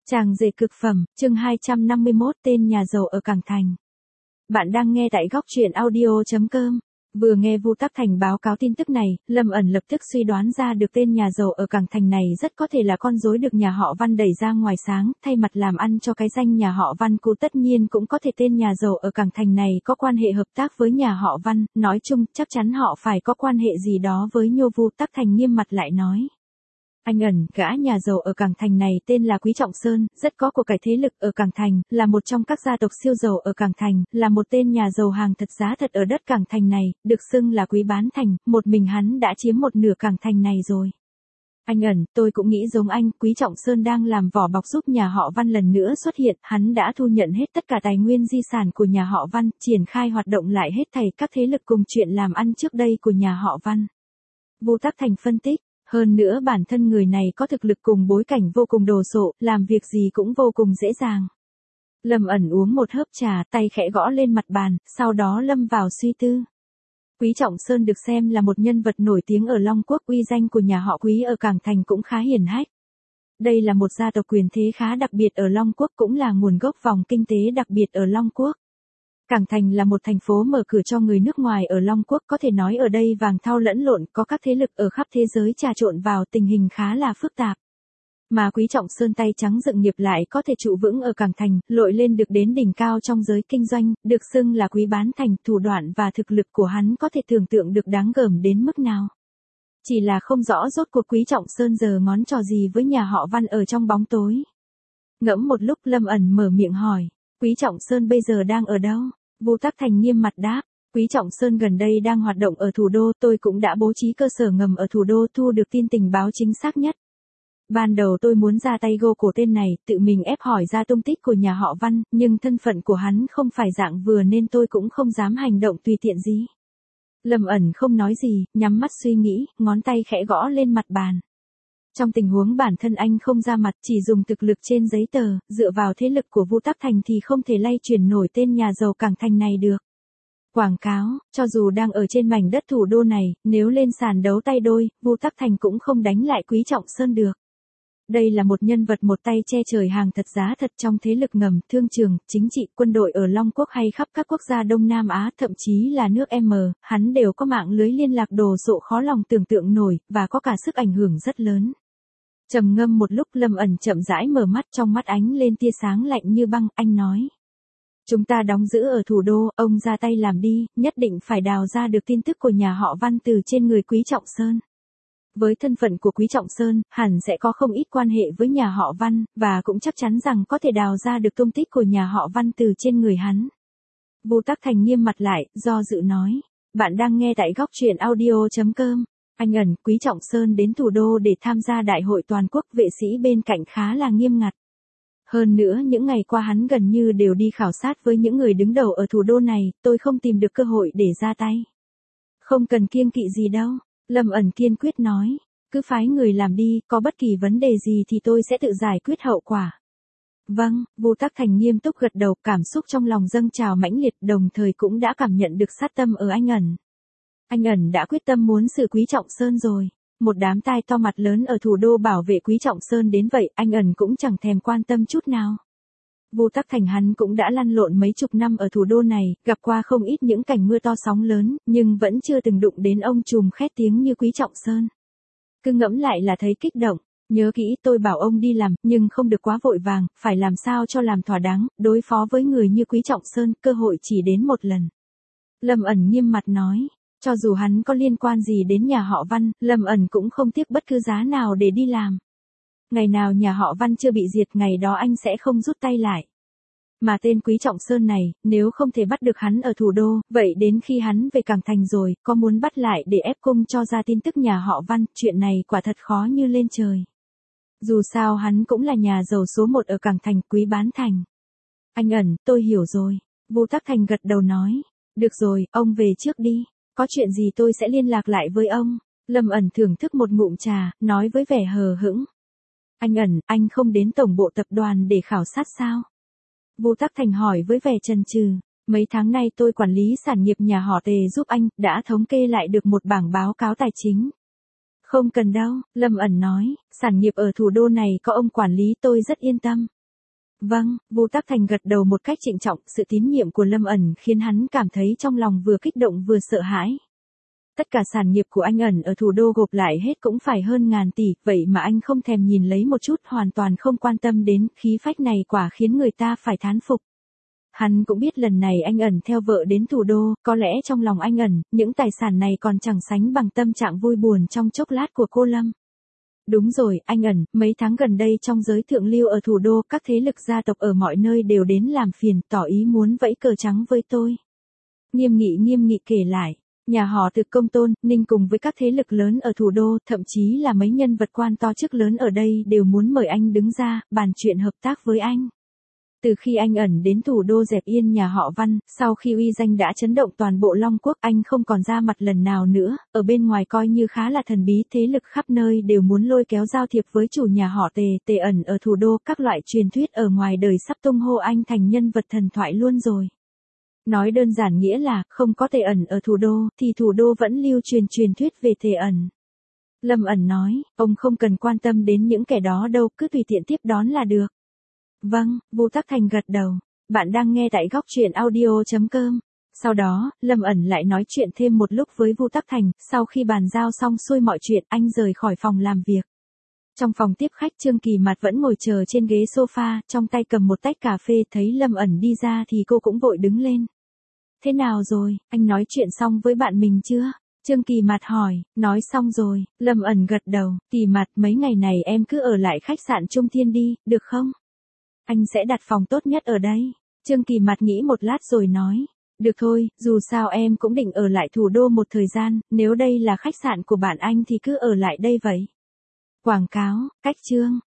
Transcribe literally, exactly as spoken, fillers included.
Chàng rể cực phẩm, chương hai trăm năm mươi mốt tên nhà giàu ở Cảng Thành. Bạn đang nghe tại góc truyện audio chấm com. Vừa nghe Vu Tắc Thành báo cáo tin tức này, Lâm ẩn lập tức suy đoán ra được tên nhà giàu ở Cảng Thành này rất có thể là con rối được nhà họ Văn đẩy ra ngoài sáng, thay mặt làm ăn cho cái danh nhà họ Văn cũ. Tất nhiên cũng có thể tên nhà giàu ở Cảng Thành này có quan hệ hợp tác với nhà họ Văn, nói chung chắc chắn họ phải có quan hệ gì đó với Nhô. Vu Tắc Thành nghiêm mặt lại nói. Anh ẩn, gã nhà giàu ở Cảng Thành này tên là Quý Trọng Sơn, rất có của cải thế lực ở Cảng Thành, là một trong các gia tộc siêu giàu ở Cảng Thành, là một tên nhà giàu hàng thật giá thật ở đất Cảng Thành này, được xưng là Quý Bán Thành, một mình hắn đã chiếm một nửa Cảng Thành này rồi. Anh ẩn, tôi cũng nghĩ giống anh, Quý Trọng Sơn đang làm vỏ bọc giúp nhà họ Văn lần nữa xuất hiện, hắn đã thu nhận hết tất cả tài nguyên di sản của nhà họ Văn, triển khai hoạt động lại hết thảy các thế lực cùng chuyện làm ăn trước đây của nhà họ Văn. Vu Tắc Thành phân tích. Hơn nữa bản thân người này có thực lực cùng bối cảnh vô cùng đồ sộ, làm việc gì cũng vô cùng dễ dàng. Lâm ẩn uống một hớp trà, tay khẽ gõ lên mặt bàn, sau đó lâm vào suy tư. Quý Trọng Sơn được xem là một nhân vật nổi tiếng ở Long Quốc, uy danh của nhà họ Quý ở Cảng Thành cũng khá hiển hách. Đây là một gia tộc quyền thế khá đặc biệt ở Long Quốc, cũng là nguồn gốc vòng kinh tế đặc biệt ở Long Quốc. Cảng Thành là một thành phố mở cửa cho người nước ngoài ở Long Quốc, có thể nói ở đây vàng thau lẫn lộn, có các thế lực ở khắp thế giới trà trộn vào, tình hình khá là phức tạp. Mà Quý Trọng Sơn tay trắng dựng nghiệp lại có thể trụ vững ở Cảng Thành, lội lên được đến đỉnh cao trong giới kinh doanh, được xưng là Quý Bán Thành, thủ đoạn và thực lực của hắn có thể tưởng tượng được đáng gờm đến mức nào. Chỉ là không rõ rốt cuộc Quý Trọng Sơn giờ ngón trò gì với nhà họ Văn ở trong bóng tối. Ngẫm một lúc Lâm ẩn mở miệng hỏi, Quý Trọng Sơn bây giờ đang ở đâu? Vu Tắc Thành nghiêm mặt đáp, Quý Trọng Sơn gần đây đang hoạt động ở thủ đô, tôi cũng đã bố trí cơ sở ngầm ở thủ đô thu được tin tình báo chính xác nhất. Ban đầu tôi muốn ra tay gô cổ tên này, tự mình ép hỏi ra tung tích của nhà họ Văn, nhưng thân phận của hắn không phải dạng vừa nên tôi cũng không dám hành động tùy tiện gì. Lâm ẩn không nói gì, nhắm mắt suy nghĩ, ngón tay khẽ gõ lên mặt bàn. Trong tình huống bản thân anh không ra mặt, chỉ dùng thực lực trên giấy tờ, dựa vào thế lực của Vu Tắc Thành thì không thể lay chuyển nổi tên nhà giàu Cảng Thành này được. Quảng cáo, cho dù đang ở trên mảnh đất thủ đô này, nếu lên sàn đấu tay đôi, Vu Tắc Thành cũng không đánh lại Quý Trọng Sơn được. Đây là một nhân vật một tay che trời hàng thật giá thật trong thế lực ngầm, thương trường, chính trị, quân đội ở Long Quốc hay khắp các quốc gia Đông Nam Á, thậm chí là nước M, hắn đều có mạng lưới liên lạc đồ sộ khó lòng tưởng tượng nổi, và có cả sức ảnh hưởng rất lớn. Trầm ngâm một lúc Lâm ẩn chậm rãi mở mắt, trong mắt ánh lên tia sáng lạnh như băng, anh nói. Chúng ta đóng giữ ở thủ đô, ông ra tay làm đi, nhất định phải đào ra được tin tức của nhà họ Văn từ trên người Quý Trọng Sơn. Với thân phận của Quý Trọng Sơn, hẳn sẽ có không ít quan hệ với nhà họ Văn, và cũng chắc chắn rằng có thể đào ra được tung tích của nhà họ Văn từ trên người hắn. Vu Tắc Thành nghiêm mặt lại, do dự nói. Bạn đang nghe tại góc truyện audio chấm com. Anh ẩn, Quý Trọng Sơn đến thủ đô để tham gia đại hội toàn quốc, vệ sĩ bên cạnh khá là nghiêm ngặt. Hơn nữa những ngày qua hắn gần như đều đi khảo sát với những người đứng đầu ở thủ đô này, tôi không tìm được cơ hội để ra tay. Không cần kiêng kỵ gì đâu, Lâm ẩn kiên quyết nói, cứ phái người làm đi, có bất kỳ vấn đề gì thì tôi sẽ tự giải quyết hậu quả. Vâng, Vu Tắc Thành nghiêm túc gật đầu, cảm xúc trong lòng dâng trào mãnh liệt, đồng thời cũng đã cảm nhận được sát tâm ở anh ẩn. Anh ẩn đã quyết tâm muốn xử Quý Trọng Sơn rồi. Một đám tai to mặt lớn ở thủ đô bảo vệ Quý Trọng Sơn đến vậy, anh ẩn cũng chẳng thèm quan tâm chút nào. Vu Tắc Thành hắn cũng đã lăn lộn mấy chục năm ở thủ đô này, gặp qua không ít những cảnh mưa to sóng lớn, nhưng vẫn chưa từng đụng đến ông trùm khét tiếng như Quý Trọng Sơn. Cứ ngẫm lại là thấy kích động, nhớ kỹ tôi bảo ông đi làm, nhưng không được quá vội vàng, phải làm sao cho làm thỏa đáng, đối phó với người như Quý Trọng Sơn, cơ hội chỉ đến một lần. Lâm ẩn nghiêm mặt nói. Cho dù hắn có liên quan gì đến nhà họ Văn, Lâm ẩn cũng không tiếc bất cứ giá nào để đi làm. Ngày nào nhà họ Văn chưa bị diệt, ngày đó anh sẽ không rút tay lại. Mà tên Quý Trọng Sơn này, nếu không thể bắt được hắn ở thủ đô, vậy đến khi hắn về Cảng Thành rồi, có muốn bắt lại để ép cung cho ra tin tức nhà họ Văn, chuyện này quả thật khó như lên trời. Dù sao hắn cũng là nhà giàu số một ở Cảng Thành, Quý Bán Thành. Anh ẩn, tôi hiểu rồi. Vu Tắc Thành gật đầu nói. Được rồi, ông về trước đi. Có chuyện gì tôi sẽ liên lạc lại với ông. Lâm ẩn thưởng thức một ngụm trà, nói với vẻ hờ hững. Anh ẩn, anh không đến tổng bộ tập đoàn để khảo sát sao? Vu Tắc Thành hỏi với vẻ chần chừ. Mấy tháng nay tôi quản lý sản nghiệp nhà họ Tề giúp anh, đã thống kê lại được một bảng báo cáo tài chính. Không cần đâu, Lâm ẩn nói, sản nghiệp ở thủ đô này có ông quản lý tôi rất yên tâm. Vâng, Vu Tắc Thành gật đầu một cách trịnh trọng, sự tín nhiệm của Lâm ẩn khiến hắn cảm thấy trong lòng vừa kích động vừa sợ hãi. Tất cả sản nghiệp của anh ẩn ở thủ đô gộp lại hết cũng phải hơn ngàn tỷ, vậy mà anh không thèm nhìn lấy một chút, hoàn toàn không quan tâm đến, khí phách này quả khiến người ta phải thán phục. Hắn cũng biết lần này anh ẩn theo vợ đến thủ đô, có lẽ trong lòng anh ẩn, những tài sản này còn chẳng sánh bằng tâm trạng vui buồn trong chốc lát của cô Lâm. Đúng rồi, anh ẩn, mấy tháng gần đây trong giới thượng lưu ở thủ đô, các thế lực gia tộc ở mọi nơi đều đến làm phiền, tỏ ý muốn vẫy cờ trắng với tôi. Nghiêm Nghị nghiêm nghị kể lại, nhà họ Từ Công Tôn, Ninh cùng với các thế lực lớn ở thủ đô, thậm chí là mấy nhân vật quan to chức lớn ở đây đều muốn mời anh đứng ra, bàn chuyện hợp tác với anh. Từ khi anh ẩn đến thủ đô dẹp yên nhà họ Văn, sau khi uy danh đã chấn động toàn bộ Long Quốc, anh không còn ra mặt lần nào nữa, ở bên ngoài coi như khá là thần bí, thế lực khắp nơi đều muốn lôi kéo giao thiệp với chủ nhà họ Tề, Tề ẩn ở thủ đô, các loại truyền thuyết ở ngoài đời sắp tung hô anh thành nhân vật thần thoại luôn rồi. Nói đơn giản nghĩa là, không có Tề ẩn ở thủ đô, thì thủ đô vẫn lưu truyền truyền thuyết về Tề ẩn. Lâm ẩn nói, ông không cần quan tâm đến những kẻ đó đâu, cứ tùy tiện tiếp đón là được. Vâng, Vu Tắc Thành gật đầu. Bạn đang nghe tại góc truyện audio chấm com. Sau đó, Lâm ẩn lại nói chuyện thêm một lúc với Vu Tắc Thành, sau khi bàn giao xong xuôi mọi chuyện, anh rời khỏi phòng làm việc. Trong phòng tiếp khách, Trương Kỳ Mạt vẫn ngồi chờ trên ghế sofa, trong tay cầm một tách cà phê, thấy Lâm ẩn đi ra thì cô cũng vội đứng lên. Thế nào rồi, anh nói chuyện xong với bạn mình chưa? Trương Kỳ Mạt hỏi. Nói xong rồi, Lâm ẩn gật đầu. Kỳ Mạt, mấy ngày này em cứ ở lại khách sạn Trung Thiên đi, được không? Anh sẽ đặt phòng tốt nhất ở đây. Trương Kỳ Mạt nghĩ một lát rồi nói. Được thôi, dù sao em cũng định ở lại thủ đô một thời gian, nếu đây là khách sạn của bạn anh thì cứ ở lại đây vậy. Quảng cáo, cách chương.